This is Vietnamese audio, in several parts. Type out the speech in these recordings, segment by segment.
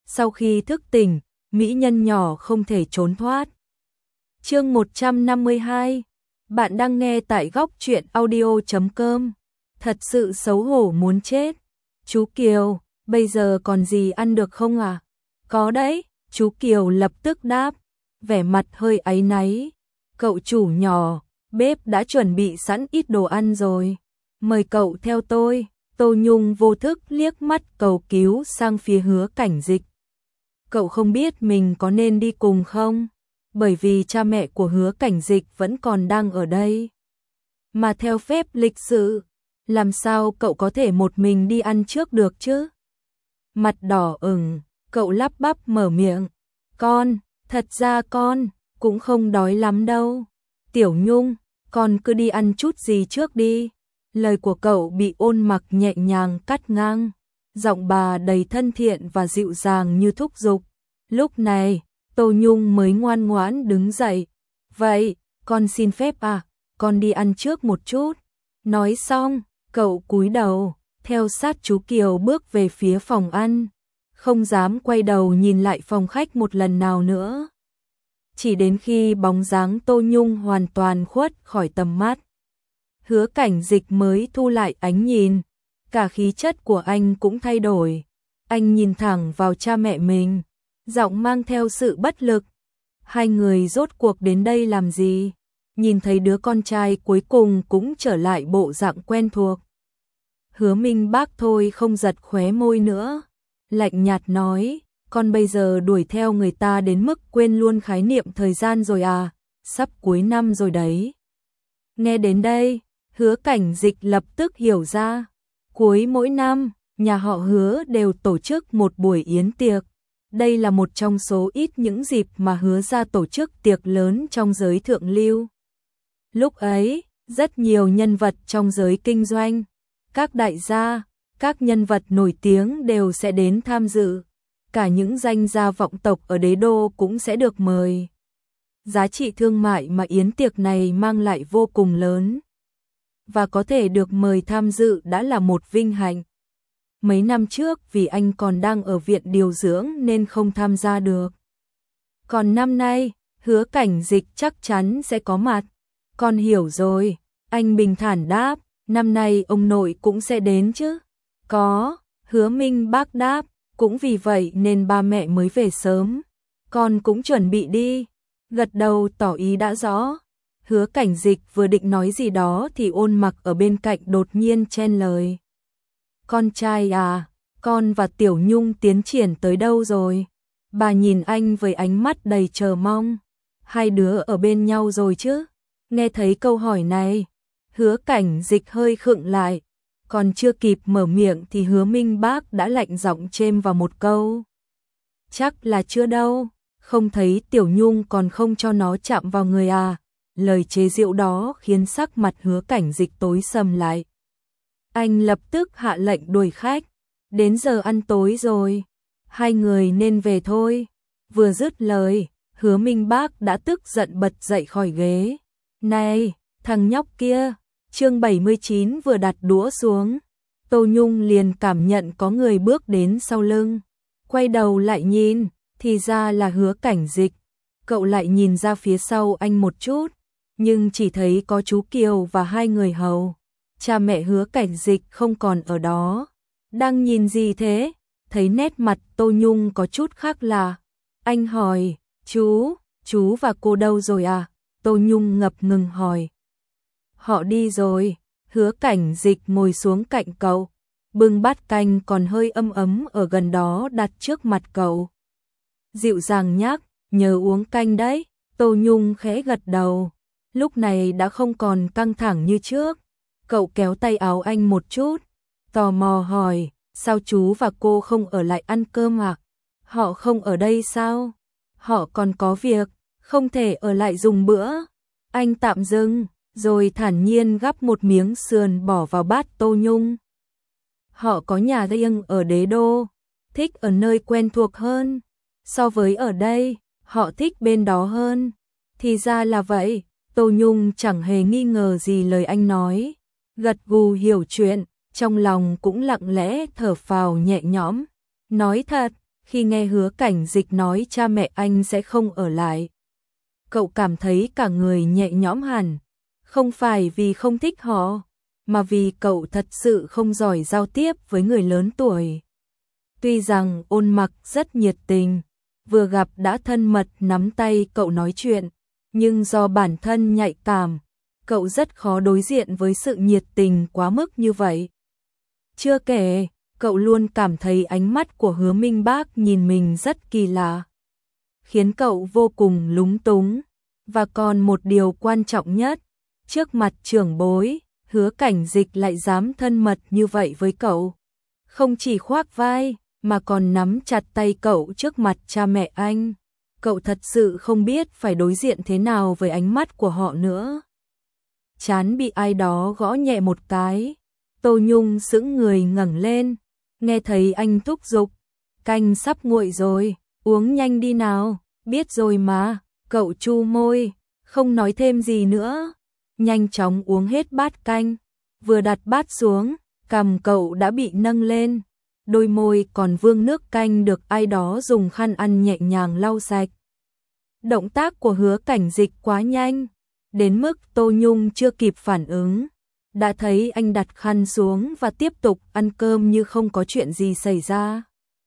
Sau khi thức tỉnh, mỹ nhân nhỏ không thể trốn thoát. Chương 152. Bạn đang nghe tại góc truyện audio.com. Thật sự xấu hổ muốn chết. Chú Kiều, bây giờ còn gì ăn được không à? Có đấy, chú Kiều lập tức đáp, vẻ mặt hơi áy náy. Cậu chủ nhỏ, bếp đã chuẩn bị sẵn ít đồ ăn rồi. Mời cậu theo tôi. Tô Nhung vô thức liếc mắt cầu cứu sang phía Hứa Cảnh Dịch. Cậu không biết mình có nên đi cùng không? Bởi vì cha mẹ của Hứa Cảnh Dịch vẫn còn đang ở đây. Mà theo phép lịch sự, làm sao cậu có thể một mình đi ăn trước được chứ? Mặt đỏ ửng, cậu lắp bắp mở miệng. Con, thật ra con cũng không đói lắm đâu. Tiểu Nhung, con cứ đi ăn chút gì trước đi. Lời của cậu bị Ôn Mặc nhẹ nhàng cắt ngang, giọng bà đầy thân thiện và dịu dàng như thúc giục. Lúc này, Tô Nhung mới ngoan ngoãn đứng dậy. Vậy, con xin phép à, con đi ăn trước một chút. Nói xong, cậu cúi đầu, theo sát chú Kiều bước về phía phòng ăn, không dám quay đầu nhìn lại phòng khách một lần nào nữa. Chỉ đến khi bóng dáng Tô Nhung hoàn toàn khuất khỏi tầm mắt, Hứa Cảnh Dịch mới thu lại ánh nhìn, cả khí chất của anh cũng thay đổi. Anh nhìn thẳng vào cha mẹ mình, giọng mang theo sự bất lực. Hai người rốt cuộc đến đây làm gì? Nhìn thấy đứa con trai cuối cùng cũng trở lại bộ dạng quen thuộc. Hứa Minh Bác thôi không giật khóe môi nữa, lạnh nhạt nói, con bây giờ đuổi theo người ta đến mức quên luôn khái niệm thời gian rồi à, sắp cuối năm rồi đấy. Nghe đến đây, Hứa Cảnh Dịch lập tức hiểu ra, cuối mỗi năm, nhà họ Hứa đều tổ chức một buổi yến tiệc. Đây là một trong số ít những dịp mà Hứa gia tổ chức tiệc lớn trong giới thượng lưu. Lúc ấy, rất nhiều nhân vật trong giới kinh doanh, các đại gia, các nhân vật nổi tiếng đều sẽ đến tham dự. Cả những danh gia vọng tộc ở đế đô cũng sẽ được mời. Giá trị thương mại mà yến tiệc này mang lại vô cùng lớn. Và có thể được mời tham dự đã là một vinh hạnh. Mấy năm trước vì anh còn đang ở viện điều dưỡng nên không tham gia được. Còn năm nay, Hứa Cảnh Dịch chắc chắn sẽ có mặt. Con hiểu rồi, anh bình thản đáp, năm nay ông nội cũng sẽ đến chứ? Có, Hứa Minh Bác đáp, cũng vì vậy nên ba mẹ mới về sớm. Con cũng chuẩn bị đi. Gật đầu tỏ ý đã rõ. Hứa Cảnh Dịch vừa định nói gì đó thì Ôn Mặc ở bên cạnh đột nhiên chen lời. Con trai à, con và Tiểu Nhung tiến triển tới đâu rồi? Bà nhìn anh với ánh mắt đầy chờ mong. Hai đứa ở bên nhau rồi chứ? Nghe thấy câu hỏi này, Hứa Cảnh Dịch hơi khựng lại. Còn chưa kịp mở miệng thì Hứa Minh Bác đã lạnh giọng chêm vào một câu. Chắc là chưa đâu, không thấy Tiểu Nhung còn không cho nó chạm vào người à? Lời chế giễu đó khiến sắc mặt Hứa Cảnh Dịch tối sầm lại. Anh lập tức hạ lệnh đuổi khách. Đến giờ ăn tối rồi, hai người nên về thôi. Vừa dứt lời, Hứa Minh Bác đã tức giận bật dậy khỏi ghế. Này, thằng nhóc kia! Chương 79 vừa đặt đũa xuống, Tô Nhung liền cảm nhận có người bước đến sau lưng. Quay đầu lại nhìn, thì ra là Hứa Cảnh Dịch. Cậu lại nhìn ra phía sau anh một chút, nhưng chỉ thấy có chú Kiều và hai người hầu. Cha mẹ Hứa Cảnh Dịch không còn ở đó. Đang nhìn gì thế? Thấy nét mặt Tô Nhung có chút khác lạ. Anh hỏi, chú và cô đâu rồi à? Tô Nhung ngập ngừng hỏi. Họ đi rồi. Hứa Cảnh Dịch ngồi xuống cạnh cậu, bưng bát canh còn hơi ấm ấm ở gần đó đặt trước mặt cậu. Dịu dàng nhắc, nhớ uống canh đấy. Tô Nhung khẽ gật đầu. Lúc này đã không còn căng thẳng như trước. Cậu kéo tay áo anh một chút, tò mò hỏi, sao chú và cô không ở lại ăn cơm à? Họ không ở đây sao? Họ còn có việc, không thể ở lại dùng bữa. Anh tạm dừng, rồi thản nhiên gắp một miếng sườn bỏ vào bát Tô Nhung. Họ có nhà riêng ở đế đô, thích ở nơi quen thuộc hơn. So với ở đây, họ thích bên đó hơn. Thì ra là vậy, Tô Nhung chẳng hề nghi ngờ gì lời anh nói. Gật gù hiểu chuyện, trong lòng cũng lặng lẽ thở phào nhẹ nhõm. Nói thật, Khi nghe Hứa Cảnh Dịch nói cha mẹ anh sẽ không ở lại, cậu cảm thấy cả người nhẹ nhõm hẳn, không phải vì không thích họ, mà vì cậu thật sự không giỏi giao tiếp với người lớn tuổi. Tuy rằng Ôn Mặc rất nhiệt tình, vừa gặp đã thân mật nắm tay cậu nói chuyện, nhưng do bản thân nhạy cảm, cậu rất khó đối diện với sự nhiệt tình quá mức như vậy. Chưa kể, cậu luôn cảm thấy ánh mắt của Hứa Minh Bác nhìn mình rất kỳ lạ, khiến cậu vô cùng lúng túng. Và còn một điều quan trọng nhất, trước mặt trưởng bối, Hứa Cảnh Dịch lại dám thân mật như vậy với cậu. Không chỉ khoác vai, mà còn nắm chặt tay cậu trước mặt cha mẹ anh. Cậu thật sự không biết phải đối diện thế nào với ánh mắt của họ nữa. Trán bị ai đó gõ nhẹ một cái, Tô Nhung sững người ngẩng lên, nghe thấy anh thúc giục, canh sắp nguội rồi, uống nhanh đi nào, biết rồi mà, cậu chu môi, không nói thêm gì nữa, nhanh chóng uống hết bát canh, vừa đặt bát xuống, cằm cậu đã bị nâng lên, đôi môi còn vương nước canh được ai đó dùng khăn ăn nhẹ nhàng lau sạch. Động tác của Hứa Cảnh Dịch quá nhanh, đến mức Tô Nhung chưa kịp phản ứng, đã thấy anh đặt khăn xuống và tiếp tục ăn cơm như không có chuyện gì xảy ra.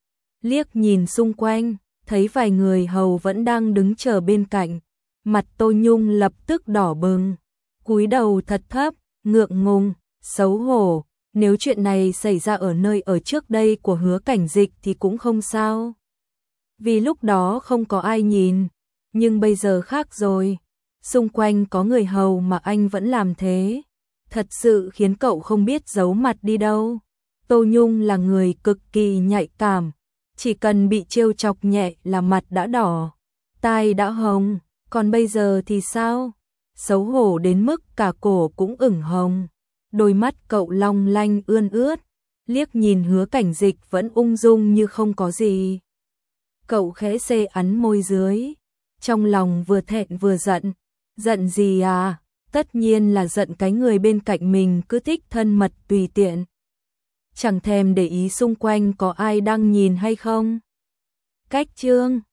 Liếc nhìn xung quanh, thấy vài người hầu vẫn đang đứng chờ bên cạnh, mặt Tô Nhung lập tức đỏ bừng, cúi đầu thật thấp, ngượng ngùng, xấu hổ. Nếu chuyện này xảy ra ở nơi ở trước đây của Hứa Cảnh Dịch thì cũng không sao, vì lúc đó không có ai nhìn, nhưng bây giờ khác rồi, xung quanh có người hầu mà anh vẫn làm thế, thật sự khiến cậu không biết giấu mặt đi đâu. Tô Nhung là người cực kỳ nhạy cảm, chỉ cần bị trêu chọc nhẹ là mặt đã đỏ, tai đã hồng, còn bây giờ thì sao? Xấu hổ đến mức cả cổ cũng ửng hồng. Đôi mắt cậu long lanh ươn ướt, liếc nhìn Hứa Cảnh Dịch vẫn ung dung như không có gì. Cậu khẽ xê ắn môi dưới, trong lòng vừa thẹn vừa giận. Giận gì à? Tất nhiên là giận cái người bên cạnh mình cứ thích thân mật tùy tiện, chẳng thèm để ý xung quanh có ai đang nhìn hay không. Cách chương